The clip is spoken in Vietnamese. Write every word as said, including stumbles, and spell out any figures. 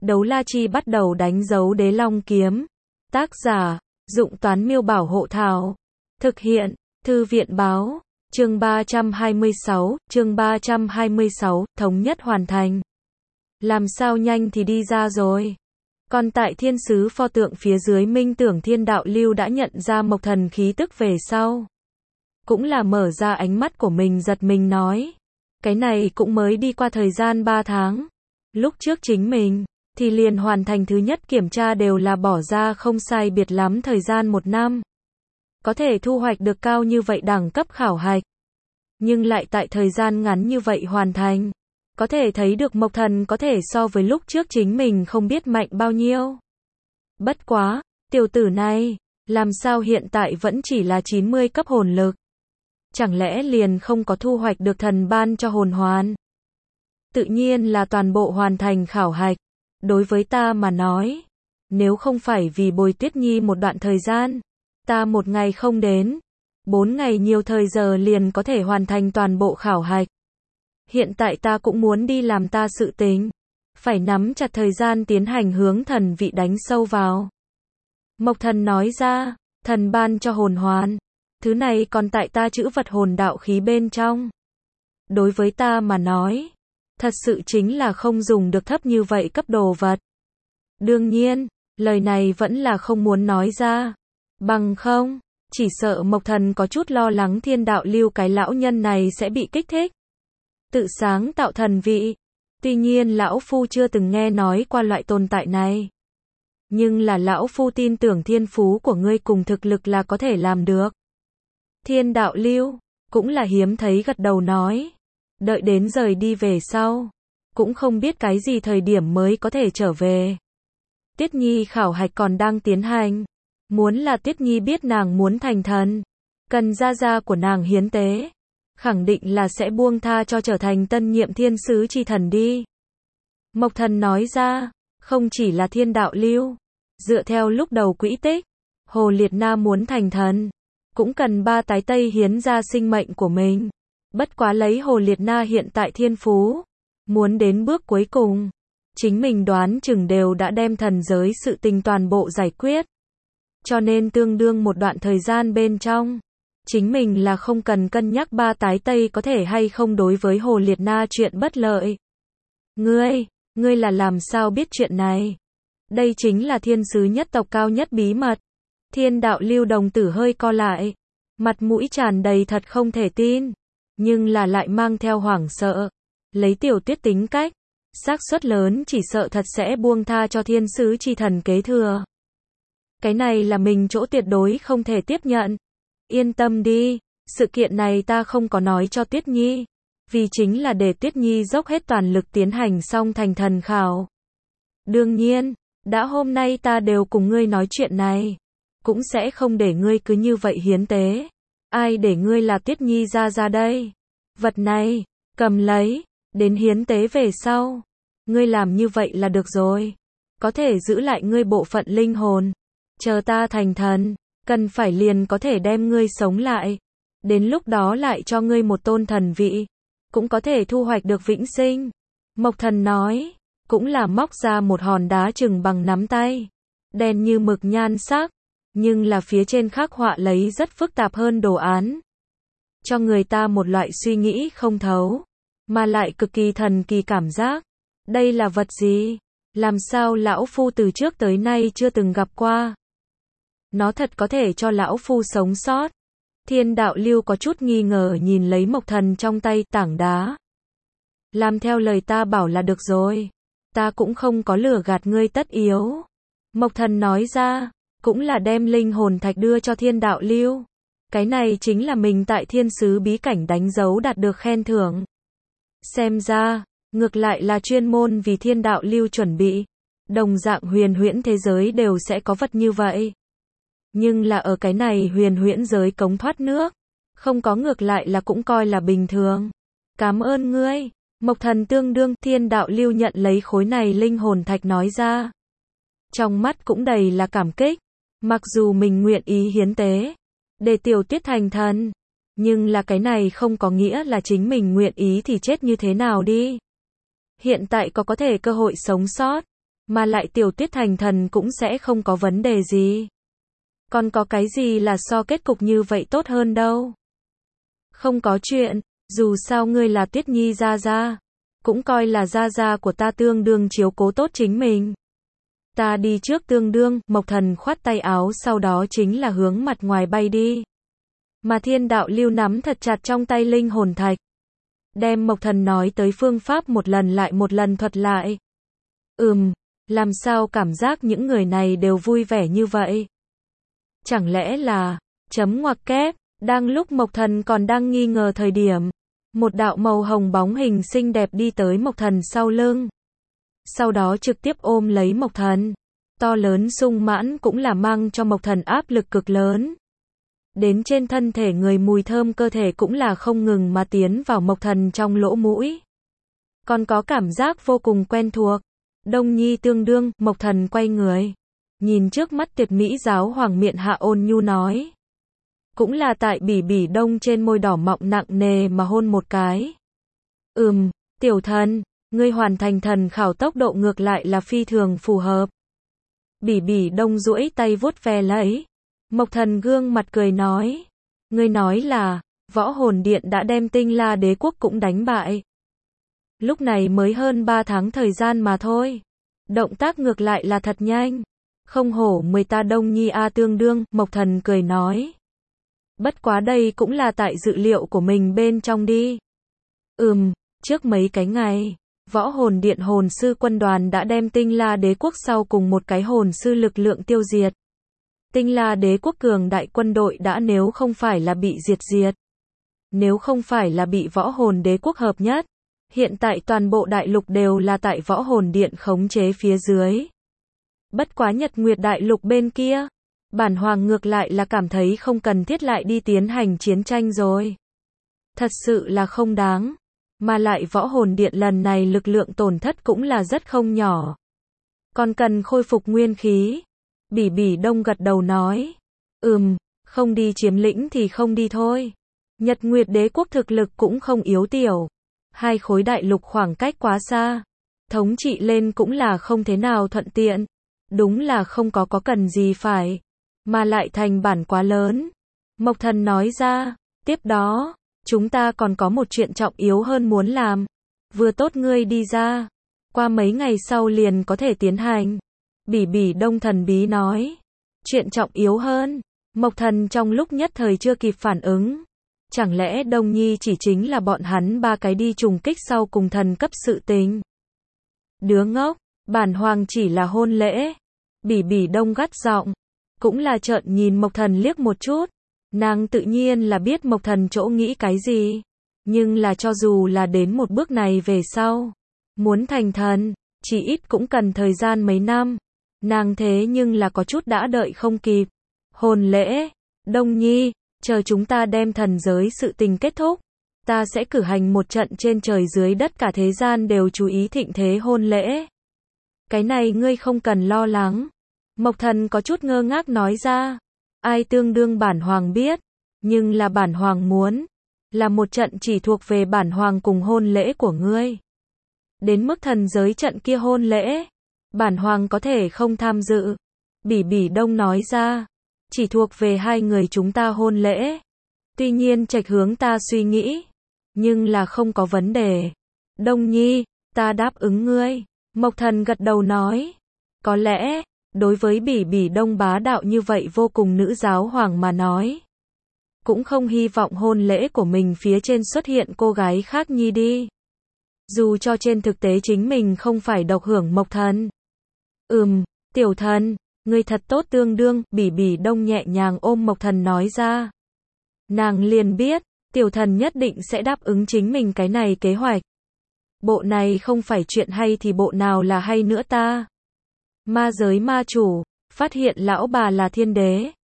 Đấu la chi bắt đầu đánh dấu đế long kiếm. Tác giả, Dụng Toán Miêu Bảo Hộ Thảo. Thực hiện, Thư viện Báo. Chương ba trăm hai mươi sáu, chương ba trăm hai mươi sáu, thống nhất hoàn thành. Làm sao nhanh thì đi ra rồi. Còn tại thiên sứ pho tượng phía dưới minh tưởng thiên đạo lưu đã nhận ra Mộc Thần khí tức về sau. Cũng là mở ra ánh mắt của mình giật mình nói. Cái này cũng mới đi qua thời gian ba tháng. Lúc trước chính mình, thì liền hoàn thành thứ nhất kiểm tra đều là bỏ ra không sai biệt lắm thời gian một năm. Có thể thu hoạch được cao như vậy đẳng cấp khảo hạch. Nhưng lại tại thời gian ngắn như vậy hoàn thành. Có thể thấy được Mộc Thần có thể so với lúc trước chính mình không biết mạnh bao nhiêu. Bất quá, tiểu tử này, làm sao hiện tại vẫn chỉ là chín mươi cấp hồn lực? Chẳng lẽ liền không có thu hoạch được thần ban cho hồn hoàn? Tự nhiên là toàn bộ hoàn thành khảo hạch. Đối với ta mà nói, nếu không phải vì Bồi Tuyết Nhi một đoạn thời gian, ta một ngày không đến, bốn ngày nhiều thời giờ liền có thể hoàn thành toàn bộ khảo hạch. Hiện tại ta cũng muốn đi làm ta sự tình, phải nắm chặt thời gian tiến hành hướng thần vị đánh sâu vào. Mộc Thần nói ra, thần ban cho hồn hoàn, thứ này còn tại ta chữ vật hồn đạo khí bên trong. Đối với ta mà nói, thật sự chính là không dùng được thấp như vậy cấp đồ vật. Đương nhiên, lời này vẫn là không muốn nói ra. Bằng không, chỉ sợ Mộc Thần có chút lo lắng thiên đạo lưu cái lão nhân này sẽ bị kích thích. Tự sáng tạo thần vị. Tuy nhiên lão phu chưa từng nghe nói qua loại tồn tại này. Nhưng là lão phu tin tưởng thiên phú của ngươi cùng thực lực là có thể làm được. Thiên đạo lưu, cũng là hiếm thấy gật đầu nói. Đợi đến rời đi về sau, cũng không biết cái gì thời điểm mới có thể trở về. Tiết Nhi khảo hạch còn đang tiến hành. Muốn là Tiết Nhi biết nàng muốn thành thần, cần gia gia của nàng hiến tế, khẳng định là sẽ buông tha cho trở thành tân nhiệm thiên sứ chi thần đi. Mộc Thần nói ra, không chỉ là thiên đạo lưu, dựa theo lúc đầu quỹ tích, Hồ Liệt Na muốn thành thần, cũng cần ba tái tây hiến ra sinh mệnh của mình. Bất quá lấy Hồ Liệt Na hiện tại thiên phú, muốn đến bước cuối cùng, chính mình đoán chừng đều đã đem thần giới sự tình toàn bộ giải quyết. Cho nên tương đương một đoạn thời gian bên trong, chính mình là không cần cân nhắc ba tái tây có thể hay không đối với Hồ Liệt Na chuyện bất lợi. Ngươi, ngươi là làm sao biết chuyện này? Đây chính là thiên sứ nhất tộc cao nhất bí mật. Thiên đạo lưu đồng tử hơi co lại, mặt mũi tràn đầy thật không thể tin, nhưng là lại mang theo hoảng sợ. Lấy Tiểu Tuyết tính cách, xác suất lớn chỉ sợ thật sẽ buông tha cho thiên sứ chi thần kế thừa. Cái này là mình chỗ tuyệt đối không thể tiếp nhận. Yên tâm đi, sự kiện này ta không có nói cho Tuyết Nhi, vì chính là để Tuyết Nhi dốc hết toàn lực tiến hành xong thành thần khảo. Đương nhiên, đã hôm nay ta đều cùng ngươi nói chuyện này, cũng sẽ không để ngươi cứ như vậy hiến tế. Ai để ngươi là Tuyết Nhi ra ra đây? Vật này, cầm lấy, đến hiến tế về sau. Ngươi làm như vậy là được rồi. Có thể giữ lại ngươi bộ phận linh hồn. Chờ ta thành thần, cần phải liền có thể đem ngươi sống lại. Đến lúc đó lại cho ngươi một tôn thần vị, cũng có thể thu hoạch được vĩnh sinh. Mộc Thần nói, cũng là móc ra một hòn đá chừng bằng nắm tay, đen như mực nhan sắc, nhưng là phía trên khắc họa lấy rất phức tạp hơn đồ án. Cho người ta một loại suy nghĩ không thấu, mà lại cực kỳ thần kỳ cảm giác. Đây là vật gì? Làm sao lão phu từ trước tới nay chưa từng gặp qua? Nó thật có thể cho lão phu sống sót. Thiên đạo lưu có chút nghi ngờ nhìn lấy Mộc Thần trong tay tảng đá. Làm theo lời ta bảo là được rồi. Ta cũng không có lừa gạt ngươi tất yếu. Mộc Thần nói ra, cũng là đem linh hồn thạch đưa cho thiên đạo lưu. Cái này chính là mình tại thiên sứ bí cảnh đánh dấu đạt được khen thưởng. Xem ra, ngược lại là chuyên môn vì thiên đạo lưu chuẩn bị. Đồng dạng huyền huyễn thế giới đều sẽ có vật như vậy. Nhưng là ở cái này huyền huyễn giới cống thoát nước, không có ngược lại là cũng coi là bình thường. Cảm ơn ngươi. Mộc Thần tương đương thiên đạo lưu nhận lấy khối này linh hồn thạch nói ra. Trong mắt cũng đầy là cảm kích. Mặc dù mình nguyện ý hiến tế, để Tiểu Tuyết thành thần, nhưng là cái này không có nghĩa là chính mình nguyện ý thì chết như thế nào đi. Hiện tại có có thể cơ hội sống sót, Mà lại Tiểu Tuyết thành thần cũng sẽ không có vấn đề gì. Còn có cái gì là so kết cục như vậy tốt hơn đâu. Không có chuyện, dù sao ngươi là Tuyết Nhi gia gia, cũng coi là gia gia của ta tương đương chiếu cố tốt chính mình. Ta đi trước tương đương, Mộc Thần khoát tay áo sau đó chính là hướng mặt ngoài bay đi. Mà Thiên Đạo Lưu nắm thật chặt trong tay linh hồn thạch. Đem Mộc Thần nói tới phương pháp một lần lại một lần thuật lại. Ừm, làm sao cảm giác những người này đều vui vẻ như vậy? Chẳng lẽ là, chấm ngoặc kép, đang lúc Mộc Thần còn đang nghi ngờ thời điểm. Một đạo màu hồng bóng hình xinh đẹp đi tới Mộc Thần sau lưng. Sau đó trực tiếp ôm lấy Mộc Thần. To lớn sung mãn cũng là mang cho Mộc Thần áp lực cực lớn. Đến trên thân thể người mùi thơm cơ thể cũng là không ngừng mà tiến vào Mộc Thần trong lỗ mũi. Còn có cảm giác vô cùng quen thuộc. Đông Nhi tương đương, Mộc Thần quay người. Nhìn trước mắt tuyệt mỹ giáo hoàng miệng hạ ôn nhu nói. Cũng là tại bỉ bỉ đông trên môi đỏ mọng nặng nề mà hôn một cái. Ừm, tiểu thần, ngươi hoàn thành thần khảo tốc độ ngược lại là phi thường phù hợp. Bỉ bỉ đông duỗi tay vuốt ve lấy. Mộc Thần gương mặt cười nói. Ngươi nói là, võ hồn điện đã đem Tinh La đế quốc cũng đánh bại. Lúc này mới hơn ba tháng thời gian mà thôi. Động tác ngược lại là thật nhanh. Không hổ mười ta Đông Nhi A tương đương, Mộc Thần cười nói. Bất quá đây cũng là tại dự liệu của mình bên trong đi. Ừm, trước mấy cái ngày, võ hồn điện hồn sư quân đoàn đã đem Tinh La đế quốc sau cùng một cái hồn sư lực lượng tiêu diệt. Tinh La đế quốc cường đại quân đội đã nếu không phải là bị diệt diệt. Nếu không phải là bị võ hồn đế quốc hợp nhất. Hiện tại toàn bộ đại lục đều là tại võ hồn điện khống chế phía dưới. Bất quá Nhật Nguyệt đại lục bên kia. Bản hoàng ngược lại là cảm thấy không cần thiết lại đi tiến hành chiến tranh rồi. Thật sự là không đáng. Mà lại võ hồn điện lần này lực lượng tổn thất cũng là rất không nhỏ. Còn cần khôi phục nguyên khí. Bỉ bỉ đông gật đầu nói. Ừm, không đi chiếm lĩnh thì không đi thôi. Nhật Nguyệt đế quốc thực lực cũng không yếu tiểu. Hai khối đại lục khoảng cách quá xa. Thống trị lên cũng là không thế nào thuận tiện. Đúng là không có có cần gì phải. Mà lại thành bản quá lớn. Mộc Thần nói ra. Tiếp đó, chúng ta còn có một chuyện trọng yếu hơn muốn làm. Vừa tốt ngươi đi ra. Qua mấy ngày sau liền có thể tiến hành. Bỉ bỉ đông thần bí nói. Chuyện trọng yếu hơn. Mộc Thần trong lúc nhất thời chưa kịp phản ứng. Chẳng lẽ Đông Nhi chỉ chính là bọn hắn ba cái đi trùng kích sau cùng thần cấp sự tình. Đứa ngốc, bản hoàng chỉ là hôn lễ. Bỉ bỉ đông gắt giọng. Cũng là trợn nhìn Mộc Thần liếc một chút. Nàng tự nhiên là biết Mộc Thần chỗ nghĩ cái gì. Nhưng là cho dù là đến một bước này về sau. Muốn thành thần, chỉ ít cũng cần thời gian mấy năm. Nàng thế nhưng là có chút đã đợi không kịp. Hôn lễ, Đông Nhi, chờ chúng ta đem thần giới sự tình kết thúc. Ta sẽ cử hành một trận trên trời dưới đất cả thế gian đều chú ý thịnh thế hôn lễ. Cái này ngươi không cần lo lắng. Mộc Thần có chút ngơ ngác nói ra. Ai tương đương bản hoàng biết. Nhưng là bản hoàng muốn. Là một trận chỉ thuộc về bản hoàng cùng hôn lễ của ngươi. Đến mức thần giới trận kia hôn lễ. Bản hoàng có thể không tham dự. Bỉ bỉ đông nói ra. Chỉ thuộc về hai người chúng ta hôn lễ. Tuy nhiên trạch hướng ta suy nghĩ. Nhưng là không có vấn đề. Đông Nhi, ta đáp ứng ngươi. Mộc Thần gật đầu nói. Có lẽ, đối với bỉ bỉ đông bá đạo như vậy vô cùng nữ giáo hoàng mà nói. Cũng không hy vọng hôn lễ của mình phía trên xuất hiện cô gái khác nhi đi. Dù cho trên thực tế chính mình không phải độc hưởng Mộc Thần. Ừm, tiểu thần, ngươi thật tốt tương đương, bỉ bỉ đông nhẹ nhàng ôm Mộc Thần nói ra. Nàng liền biết, tiểu thần nhất định sẽ đáp ứng chính mình cái này kế hoạch. Bộ này không phải chuyện hay thì bộ nào là hay nữa ta. Ma giới ma chủ, phát hiện lão bà là thiên đế.